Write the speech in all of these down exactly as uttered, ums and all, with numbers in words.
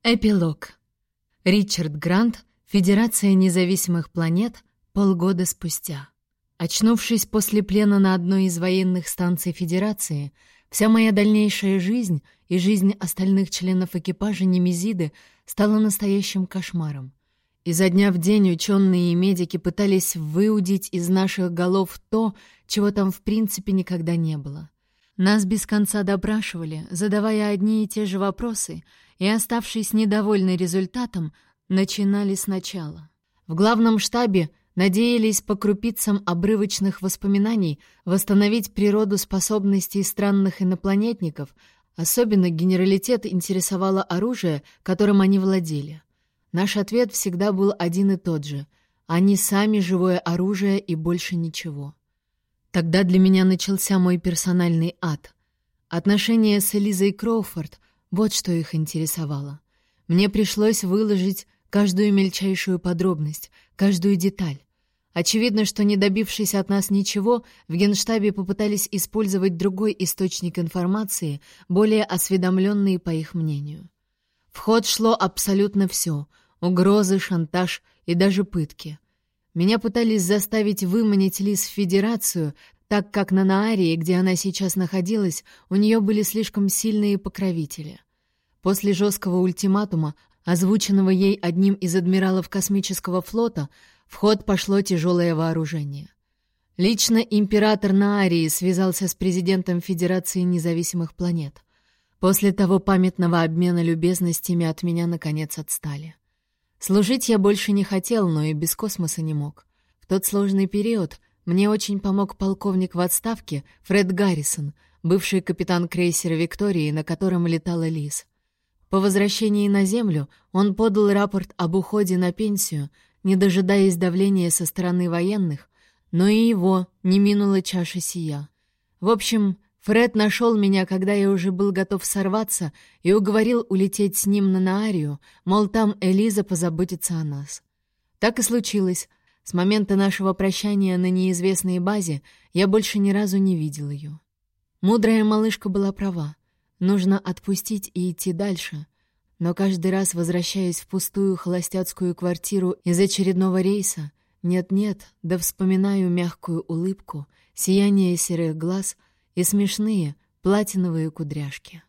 Эпилог. Ричард Грант, Федерация независимых планет, полгода спустя. Очнувшись после плена на одной из военных станций Федерации, вся моя дальнейшая жизнь и жизнь остальных членов экипажа Немезиды стала настоящим кошмаром. Изо дня в день ученые и медики пытались выудить из наших голов то, чего там в принципе никогда не было. Нас без конца допрашивали, задавая одни и те же вопросы, и, оставшись недовольны результатом, начинали сначала. В главном штабе надеялись по крупицам обрывочных воспоминаний восстановить природу способностей странных инопланетников, особенно генералитет интересовало оружие, которым они владели. Наш ответ всегда был один и тот же — они сами живое оружие и больше ничего. Тогда для меня начался мой персональный ад. Отношения с Элизой Кроуфорд — вот что их интересовало. Мне пришлось выложить каждую мельчайшую подробность, каждую деталь. Очевидно, что, не добившись от нас ничего, в Генштабе попытались использовать другой источник информации, более осведомленный по их мнению. В ход шло абсолютно все — угрозы, шантаж и даже пытки. Меня пытались заставить выманить Лиз в Федерацию, так как на Наарии, где она сейчас находилась, у нее были слишком сильные покровители. После жесткого ультиматума, озвученного ей одним из адмиралов космического флота, в ход пошло тяжелое вооружение. Лично император Наарии связался с президентом Федерации независимых планет. После того памятного обмена любезностями от меня наконец отстали. Служить я больше не хотел, но и без космоса не мог. В тот сложный период мне очень помог полковник в отставке Фред Гаррисон, бывший капитан крейсера «Виктории», на котором летала Лиз. По возвращении на Землю он подал рапорт об уходе на пенсию, не дожидаясь давления со стороны военных, но и его не минула чаша сия. В общем, Фред нашел меня, когда я уже был готов сорваться, и уговорил улететь с ним на Наарию, мол, там Элиза позаботится о нас. Так и случилось. С момента нашего прощания на неизвестной базе я больше ни разу не видел ее. Мудрая малышка была права. Нужно отпустить и идти дальше. Но каждый раз, возвращаясь в пустую холостяцкую квартиру из очередного рейса, нет-нет, да вспоминаю мягкую улыбку, сияние серых глаз и смешные платиновые кудряшки.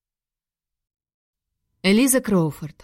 Элиза Кроуфорд.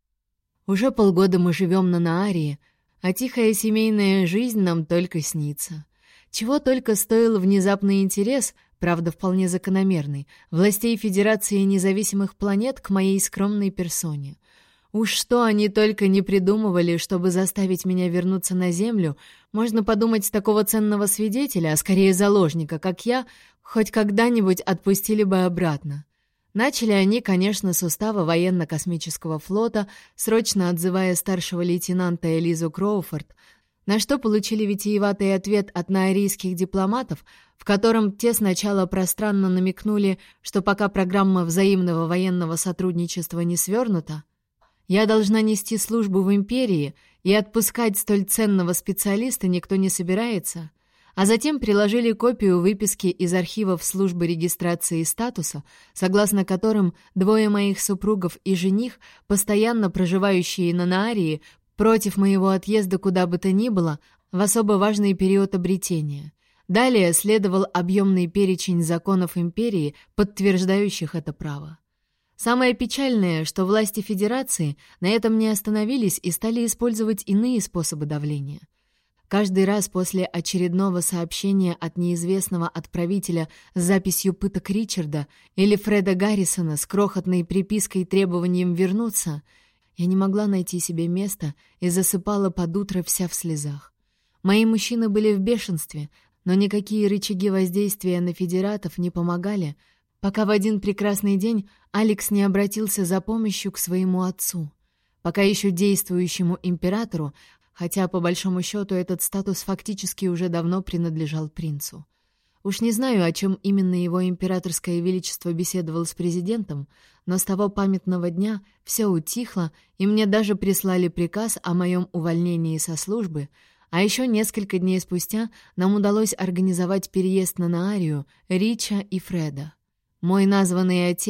Уже полгода мы живем на Наарии, а тихая семейная жизнь нам только снится. Чего только стоил внезапный интерес, правда, вполне закономерный, властей Федерации независимых планет к моей скромной персоне. Уж что они только не придумывали, чтобы заставить меня вернуться на Землю, можно подумать, такого ценного свидетеля, а скорее заложника, как я, хоть когда-нибудь отпустили бы обратно. Начали они, конечно, с устава военно-космического флота, срочно отзывая старшего лейтенанта Элизу Кроуфорд, на что получили витиеватый ответ от наарийских дипломатов, в котором те сначала пространно намекнули, что пока программа взаимного военного сотрудничества не свернута, я должна нести службу в империи, и отпускать столь ценного специалиста никто не собирается, а затем приложили копию выписки из архивов службы регистрации статуса, согласно которым двое моих супругов и жених, постоянно проживающие на Наарии, против моего отъезда куда бы то ни было, в особо важный период обретения. Далее следовал объемный перечень законов империи, подтверждающих это право. Самое печальное, что власти Федерации на этом не остановились и стали использовать иные способы давления. Каждый раз после очередного сообщения от неизвестного отправителя с записью пыток Ричарда или Фреда Гаррисона с крохотной припиской и требованием вернуться, я не могла найти себе места и засыпала под утро вся в слезах. Мои мужчины были в бешенстве, но никакие рычаги воздействия на федератов не помогали, пока в один прекрасный день Алекс не обратился за помощью к своему отцу, пока еще действующему императору, хотя, по большому счету, этот статус фактически уже давно принадлежал принцу. Уж не знаю, о чем именно его императорское величество беседовал с президентом, но с того памятного дня все утихло, и мне даже прислали приказ о моем увольнении со службы, а еще несколько дней спустя нам удалось организовать переезд на Наарию Рича и Фреда. Мой названный отец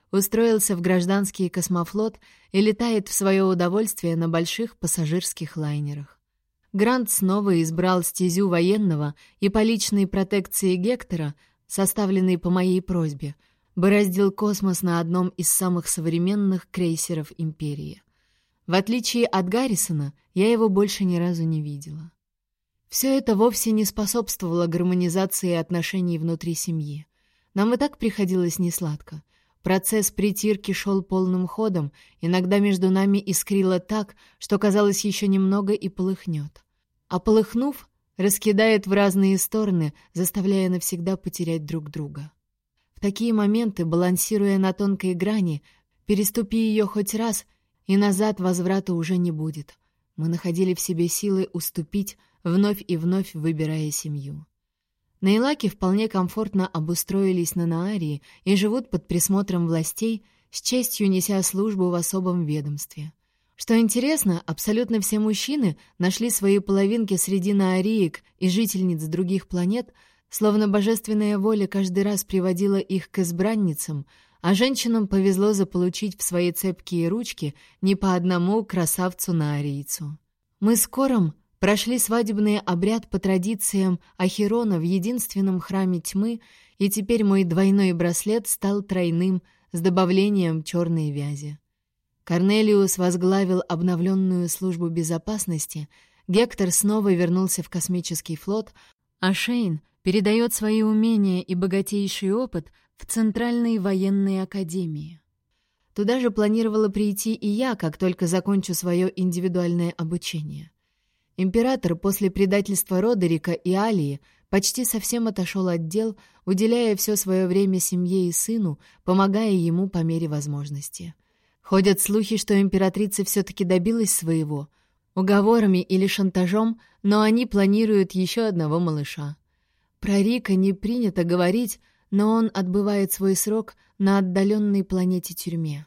устроился в гражданский космофлот и летает в свое удовольствие на больших пассажирских лайнерах. Грант снова избрал стезю военного и по личной протекции Гектора, составленной по моей просьбе, бороздил космос на одном из самых современных крейсеров Империи. В отличие от Гаррисона, я его больше ни разу не видела. Все это вовсе не способствовало гармонизации отношений внутри семьи. Нам и так приходилось несладко. Процесс притирки шел полным ходом, иногда между нами искрило так, что казалось еще немного и полыхнет. А полыхнув, раскидает в разные стороны, заставляя навсегда потерять друг друга. В такие моменты, балансируя на тонкой грани, переступи ее хоть раз, и назад возврата уже не будет. Мы находили в себе силы уступить, вновь и вновь выбирая семью. Нейлаки вполне комфортно обустроились на Наарии и живут под присмотром властей, с честью неся службу в особом ведомстве. Что интересно, абсолютно все мужчины нашли свои половинки среди наариек и жительниц других планет, словно божественная воля каждый раз приводила их к избранницам, а женщинам повезло заполучить в свои цепкие ручки не по одному красавцу-наарийцу. Мы с Кором прошли свадебный обряд по традициям Ахирона в единственном храме тьмы, и теперь мой двойной браслет стал тройным с добавлением черной вязи. Корнелиус возглавил обновленную службу безопасности, Гектор снова вернулся в космический флот, а Шейн передает свои умения и богатейший опыт в Центральной военной академии. Туда же планировала прийти и я, как только закончу свое индивидуальное обучение. Император после предательства Родерика и Алии почти совсем отошел от дел, уделяя все свое время семье и сыну, помогая ему по мере возможности. Ходят слухи, что императрица все-таки добилась своего, уговорами или шантажом, но они планируют еще одного малыша. Про Рика не принято говорить, но он отбывает свой срок на отдаленной планете-тюрьме.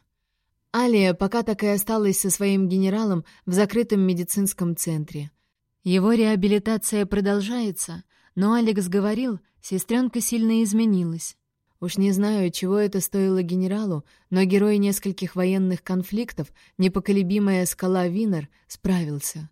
Алия пока так и осталась со своим генералом в закрытом медицинском центре. Его реабилитация продолжается, но Алекс говорил, сестренка сильно изменилась. Уж не знаю, чего это стоило генералу, но герой нескольких военных конфликтов, непоколебимая скала Винер, справился.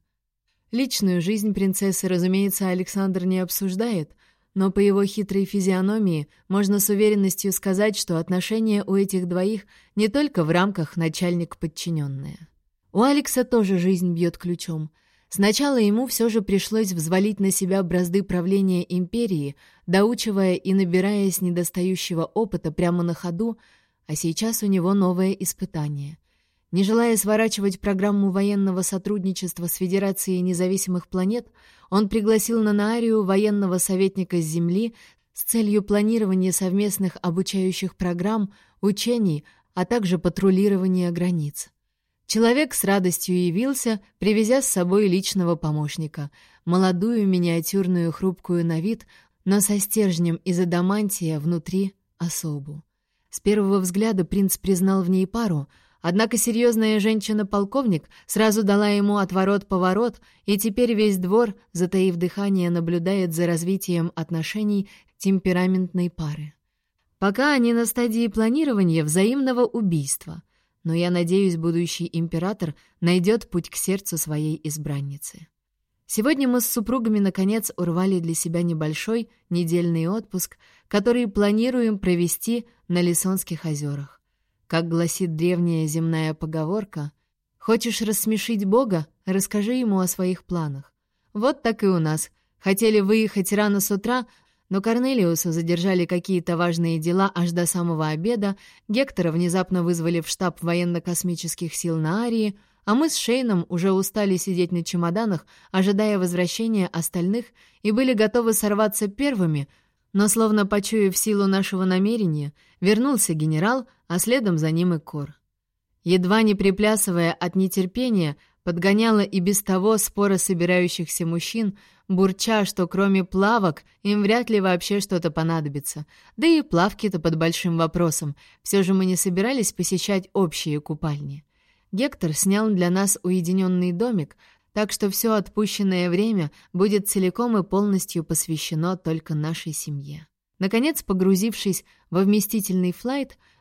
Личную жизнь принцессы, разумеется, Александр не обсуждает, но по его хитрой физиономии можно с уверенностью сказать, что отношения у этих двоих не только в рамках начальник-подчиненная. У Алекса тоже жизнь бьет ключом. Сначала ему все же пришлось взвалить на себя бразды правления империи, доучивая и набираясь недостающего опыта прямо на ходу, а сейчас у него новое испытание. Не желая сворачивать программу военного сотрудничества с Федерацией независимых планет, он пригласил на Наарию военного советника с Земли с целью планирования совместных обучающих программ, учений, а также патрулирования границ. Человек с радостью явился, привезя с собой личного помощника, молодую, миниатюрную, хрупкую на вид, но со стержнем из адамантия внутри особу. С первого взгляда принц признал в ней пару, однако серьезная женщина-полковник сразу дала ему отворот-поворот, и теперь весь двор, затаив дыхание, наблюдает за развитием отношений темпераментной пары. Пока они на стадии планирования взаимного убийства, но я надеюсь, будущий император найдет путь к сердцу своей избранницы. Сегодня мы с супругами наконец урвали для себя небольшой недельный отпуск, который планируем провести на Лисонских озерах. Как гласит древняя земная поговорка, «Хочешь рассмешить Бога? Расскажи ему о своих планах». Вот так и у нас. Хотели выехать рано с утра, но Корнелиуса задержали какие-то важные дела аж до самого обеда, Гектора внезапно вызвали в штаб военно-космических сил Наарии, а мы с Шейном уже устали сидеть на чемоданах, ожидая возвращения остальных, и были готовы сорваться первыми, но, словно почуяв силу нашего намерения, вернулся генерал, а следом за ним и Кор. Едва не приплясывая от нетерпения, подгоняла и без того споро собирающихся мужчин, бурча, что кроме плавок им вряд ли вообще что-то понадобится. Да и плавки-то под большим вопросом. Все же мы не собирались посещать общие купальни. Гектор снял для нас уединенный домик, так что все отпущенное время будет целиком и полностью посвящено только нашей семье. Наконец, погрузившись во вместительный флайт,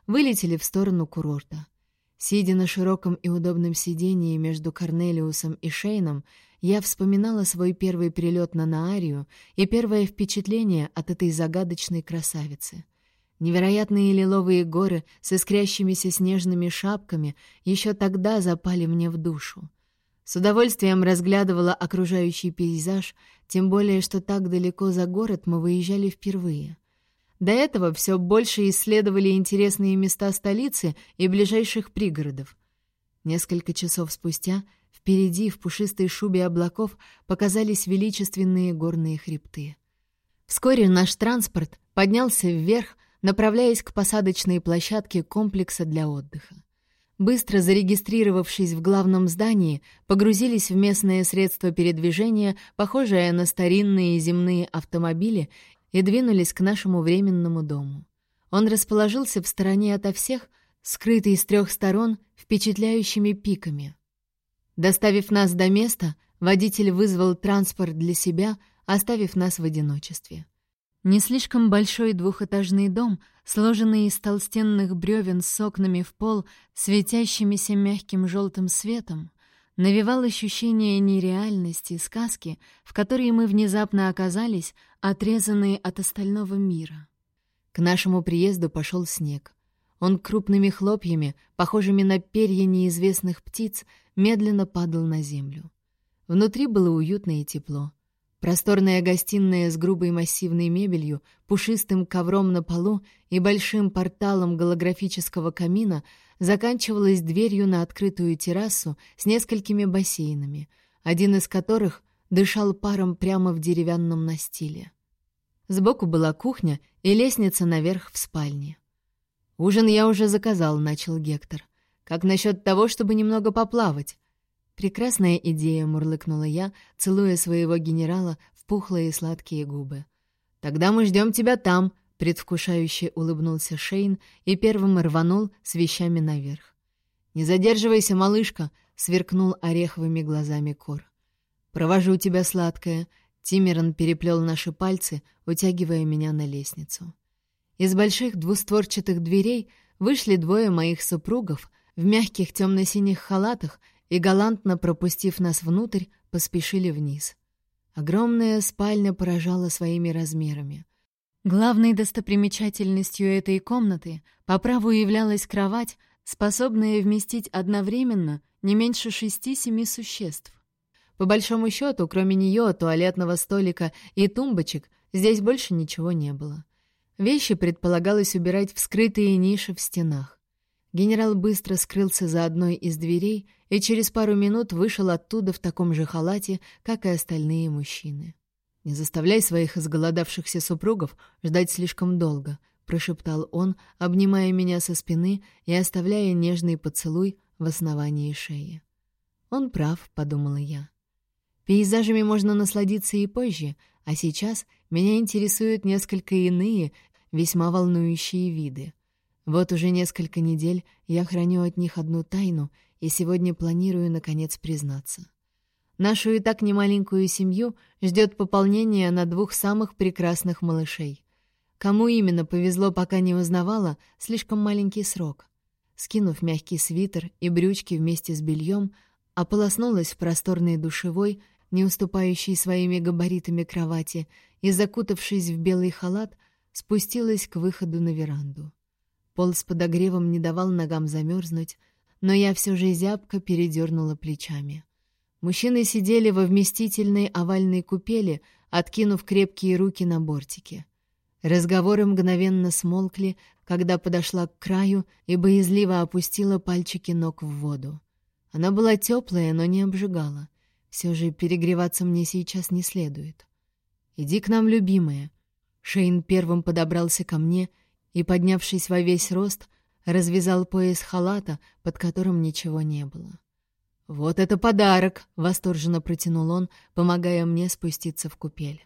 вылетели в сторону курорта. Сидя на широком и удобном сидении между Корнелиусом и Шейном, я вспоминала свой первый перелет на Наарию и первое впечатление от этой загадочной красавицы. Невероятные лиловые горы с искрящимися снежными шапками еще тогда запали мне в душу. С удовольствием разглядывала окружающий пейзаж, тем более, что так далеко за город мы выезжали впервые. До этого все больше исследовали интересные места столицы и ближайших пригородов. Несколько часов спустя впереди, в пушистой шубе облаков, показались величественные горные хребты. Вскоре наш транспорт поднялся вверх, направляясь к посадочной площадке комплекса для отдыха. Быстро зарегистрировавшись в главном здании, погрузились в местное средство передвижения, похожее на старинные земные автомобили, и двинулись к нашему временному дому. Он расположился в стороне ото всех, скрытый с трех сторон впечатляющими пиками. Доставив нас до места, водитель вызвал транспорт для себя, оставив нас в одиночестве. Не слишком большой двухэтажный дом, сложенный из толстенных бревен с окнами в пол, светящимися мягким желтым светом, навевал ощущение нереальности, сказки, в которой мы внезапно оказались, отрезанные от остального мира. К нашему приезду пошел снег. Он крупными хлопьями, похожими на перья неизвестных птиц, медленно падал на землю. Внутри было уютно и тепло. Просторная гостиная с грубой массивной мебелью, пушистым ковром на полу и большим порталом голографического камина заканчивалась дверью на открытую террасу с несколькими бассейнами, один из которых дышал паром прямо в деревянном настиле. Сбоку была кухня и лестница наверх в спальне. «Ужин я уже заказал», — начал Гектор. «Как насчет того, чтобы немного поплавать?» «Прекрасная идея», — мурлыкнула я, целуя своего генерала в пухлые и сладкие губы. «Тогда мы ждем тебя там», — предвкушающе улыбнулся Шейн и первым рванул с вещами наверх. «Не задерживайся, малышка», — сверкнул ореховыми глазами Кор. «Провожу тебя, сладкая», — Тимиран переплел наши пальцы, утягивая меня на лестницу. Из больших двустворчатых дверей вышли двое моих супругов в мягких темно-синих халатах и, галантно пропустив нас внутрь, поспешили вниз. Огромная спальня поражала своими размерами. Главной достопримечательностью этой комнаты по праву являлась кровать, способная вместить одновременно не меньше шести-семи существ. По большому счету, кроме нее, туалетного столика и тумбочек, здесь больше ничего не было. Вещи предполагалось убирать в скрытые ниши в стенах. Генерал быстро скрылся за одной из дверей и через пару минут вышел оттуда в таком же халате, как и остальные мужчины. «Не заставляй своих изголодавшихся супругов ждать слишком долго», — прошептал он, обнимая меня со спины и оставляя нежный поцелуй в основании шеи. «Он прав», — подумала я. «Пейзажами можно насладиться и позже, а сейчас меня интересуют несколько иные, весьма волнующие виды. Вот уже несколько недель я храню от них одну тайну и сегодня планирую, наконец, признаться. Нашу и так немаленькую семью ждет пополнение на двух самых прекрасных малышей. Кому именно повезло, пока не узнавала, слишком маленький срок. Скинув мягкий свитер и брючки вместе с бельем, ополоснулась в просторной душевой, не уступающей своими габаритами кровати, и, закутавшись в белый халат, спустилась к выходу на веранду. Пол с подогревом не давал ногам замерзнуть, но я все же зябко передернула плечами. Мужчины сидели во вместительной овальной купели, откинув крепкие руки на бортике. Разговоры мгновенно смолкли, когда подошла к краю и боязливо опустила пальчики ног в воду. Она была теплая, но не обжигала. Все же перегреваться мне сейчас не следует. «Иди к нам, любимая». Шейн первым подобрался ко мне и, поднявшись во весь рост, развязал пояс халата, под которым ничего не было. «Вот это подарок!» — восторженно протянул он, помогая мне спуститься в купель.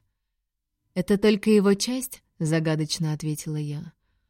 «Это только его часть?» — загадочно ответила я.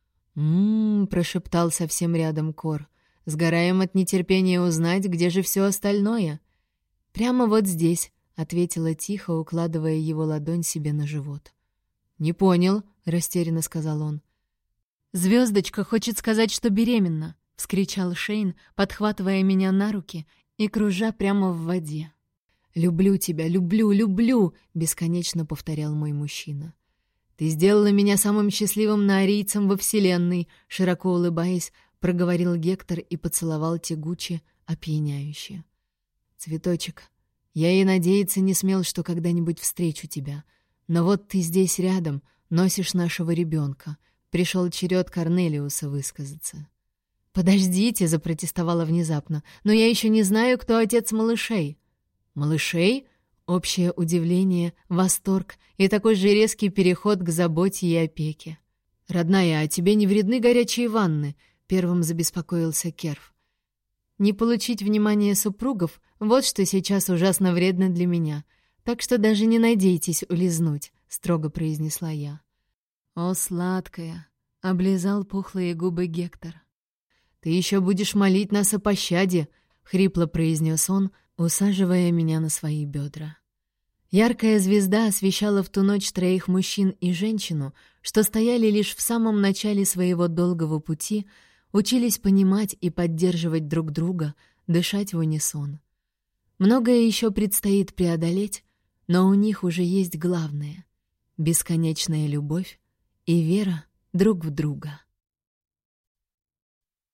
«М-м-м», прошептал совсем рядом Кор. «Сгораем от нетерпения узнать, где же все остальное». «Прямо вот здесь», — ответила тихо, укладывая его ладонь себе на живот. «Не понял», — растерянно сказал он. «Звездочка хочет сказать, что беременна!» — вскричал Шейн, подхватывая меня на руки и кружа прямо в воде. «Люблю тебя, люблю, люблю!» — бесконечно повторял мой мужчина. «Ты сделала меня самым счастливым наорийцем во Вселенной!» — широко улыбаясь, проговорил Гектор и поцеловал тягуче, опьяняюще. «Цветочек, я и надеяться не смел, что когда-нибудь встречу тебя. Но вот ты здесь рядом, носишь нашего ребенка. Пришел черед Корнелиуса высказаться». «Подождите», — запротестовала внезапно, «но я еще не знаю, кто отец малышей». «Малышей?» Общее удивление, восторг и такой же резкий переход к заботе и опеке. «Родная, а тебе не вредны горячие ванны?» — первым забеспокоился Керф. «Не получить внимание супругов — вот что сейчас ужасно вредно для меня, так что даже не надейтесь улизнуть», — строго произнесла я. «О, сладкая!» — облизал пухлые губы Гектор. «Ты еще будешь молить нас о пощаде!» — хрипло произнес он, усаживая меня на свои бедра. Яркая звезда освещала в ту ночь троих мужчин и женщину, что стояли лишь в самом начале своего долгого пути, учились понимать и поддерживать друг друга, дышать в унисон. Многое еще предстоит преодолеть, но у них уже есть главное — бесконечная любовь и вера друг в друга.